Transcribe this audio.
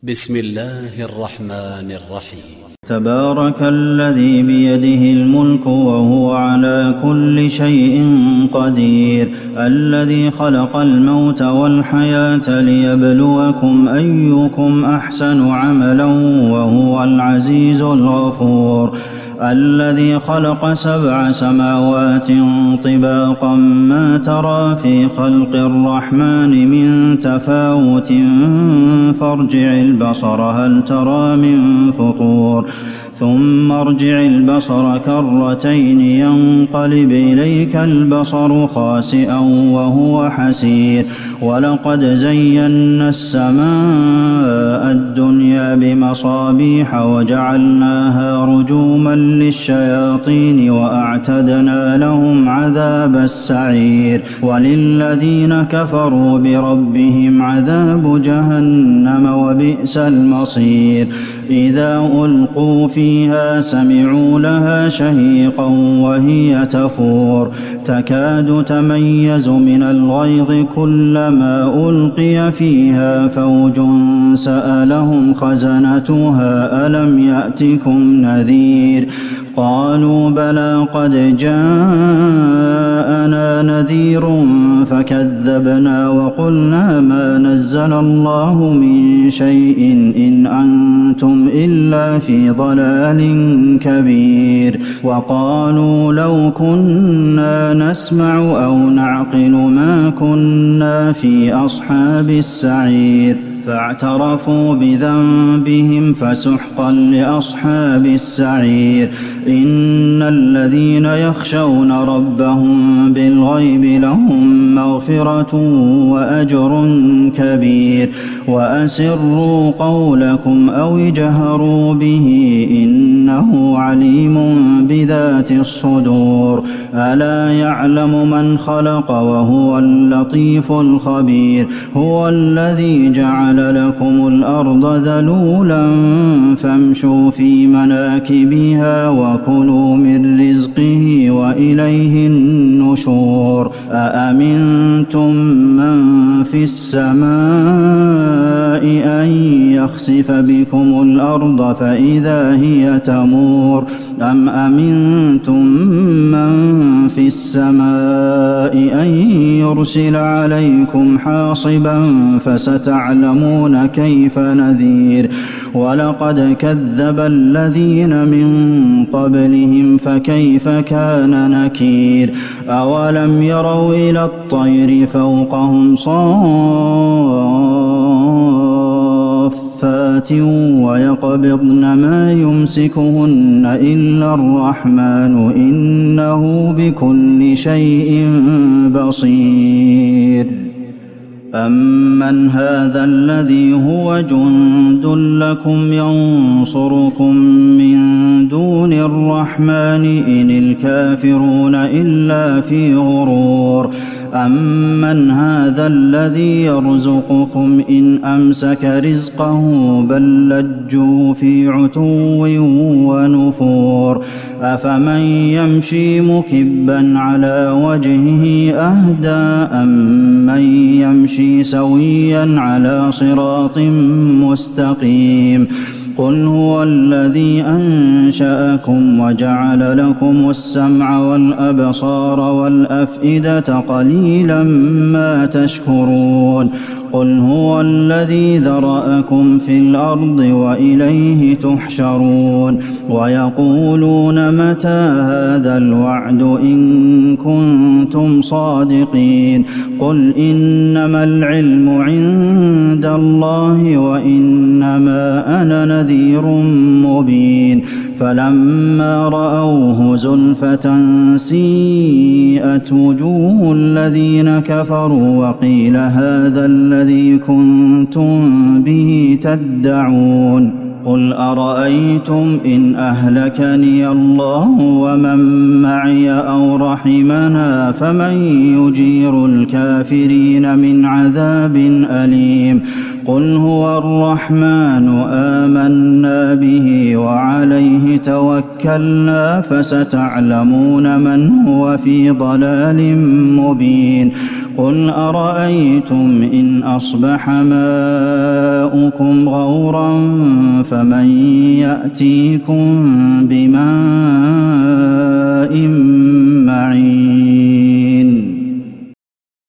بسم الله الرحمن الرحيم. تبارك الذي بيده الملك وهو على كل شيء قدير، الذي خلق الموت والحياة ليبلوكم أيكم أحسن عملا وهو العزيز الغفور، الذي خلق 7 سماوات طباقا ما ترى في خلق الرحمن من تفاوت فارجع البصر هل ترى من فطور، ثم ارجع البصر كرتين ينقلب إليك البصر خاسئا وهو حسير، ولقد زينا السماء الدنيا بمصابيح وجعلناها رجوما للشياطين وأعتدنا لهم عذاب السعير، وللذين كفروا بربهم عذاب جهنم وبئس المصير. إذا ألقوا فيها سمعوا لها شهيقا وهي تفور تكاد تميز من الغيظ كلما ألقي فيها فوج سألهم خزنتها ألم يأتكم نذير، قالوا بلى قد جاءنا نذير فكذبنا وقلنا ما نزل الله من شيء إن أنتم إلا في ضلال كبير، وقالوا لو كنا نسمع أو نعقل ما كنا في أصحاب السعير، فاعترفوا بذنبهم فسحقا لأصحاب السعير. إن الذين يخشون ربهم بالغيب لهم مغفرة وأجر كبير، وأسروا قولكم أو اجهروا به إنه عليم بذات الصدور، ألا يعلم من خلق وهو اللطيف الخبير. هو الذي جعل لكم الأرض ذلولا فامشوا في مناكبها وكلوا من رزقه وإليه النشور. أأمنتم من في السماء أن يخسف بكم الأرض فإذا هي تمور، أم أمنتم من في السماء أن يرسل عليكم حاصبا فستعلمون كيف نذير. ولقد كذب الذين من قبلهم فكيف كان نكير. أولم يروا إلى الطير فوقهم صافات ويقبضن ما يمسكهن إلا الرحمن إنه بكل شيء بصير. أمن هذا الذي هو جند لكم ينصركم من دون الرحمن إن الكافرون إلا في غرور. أمن هذا الذي يرزقكم إن أمسك رزقه بل لجوا في عتو ونفور. أفمن يمشي مكبا على وجهه أهدى أمن يمشي سويا على صراط مستقيم. قل هو الذي أنشأكم وجعل لكم السمع والأبصار والأفئدة قليلا ما تشكرون. قل هو الذي ذرأكم في الأرض وإليه تحشرون. ويقولون متى هذا الوعد إن كنتم صادقين. قل إنما العلم عند الله وإنما أنا نذير مبين. فلما رأوه زلفة سيئت وجوه الذين كفروا وقيل هذا الذي كنتم به تدعون. قل أرأيتم إن أهلكني الله ومن معي أو رحمنا فمن يجير الكافرين من عذاب أليم. قل هو الرحمن آمنا به وعليه توكلنا فستعلمون من هو في ضلال مبين قل أرأيتم إن أصبح ماؤكم غورا فمن يأتيكم بماء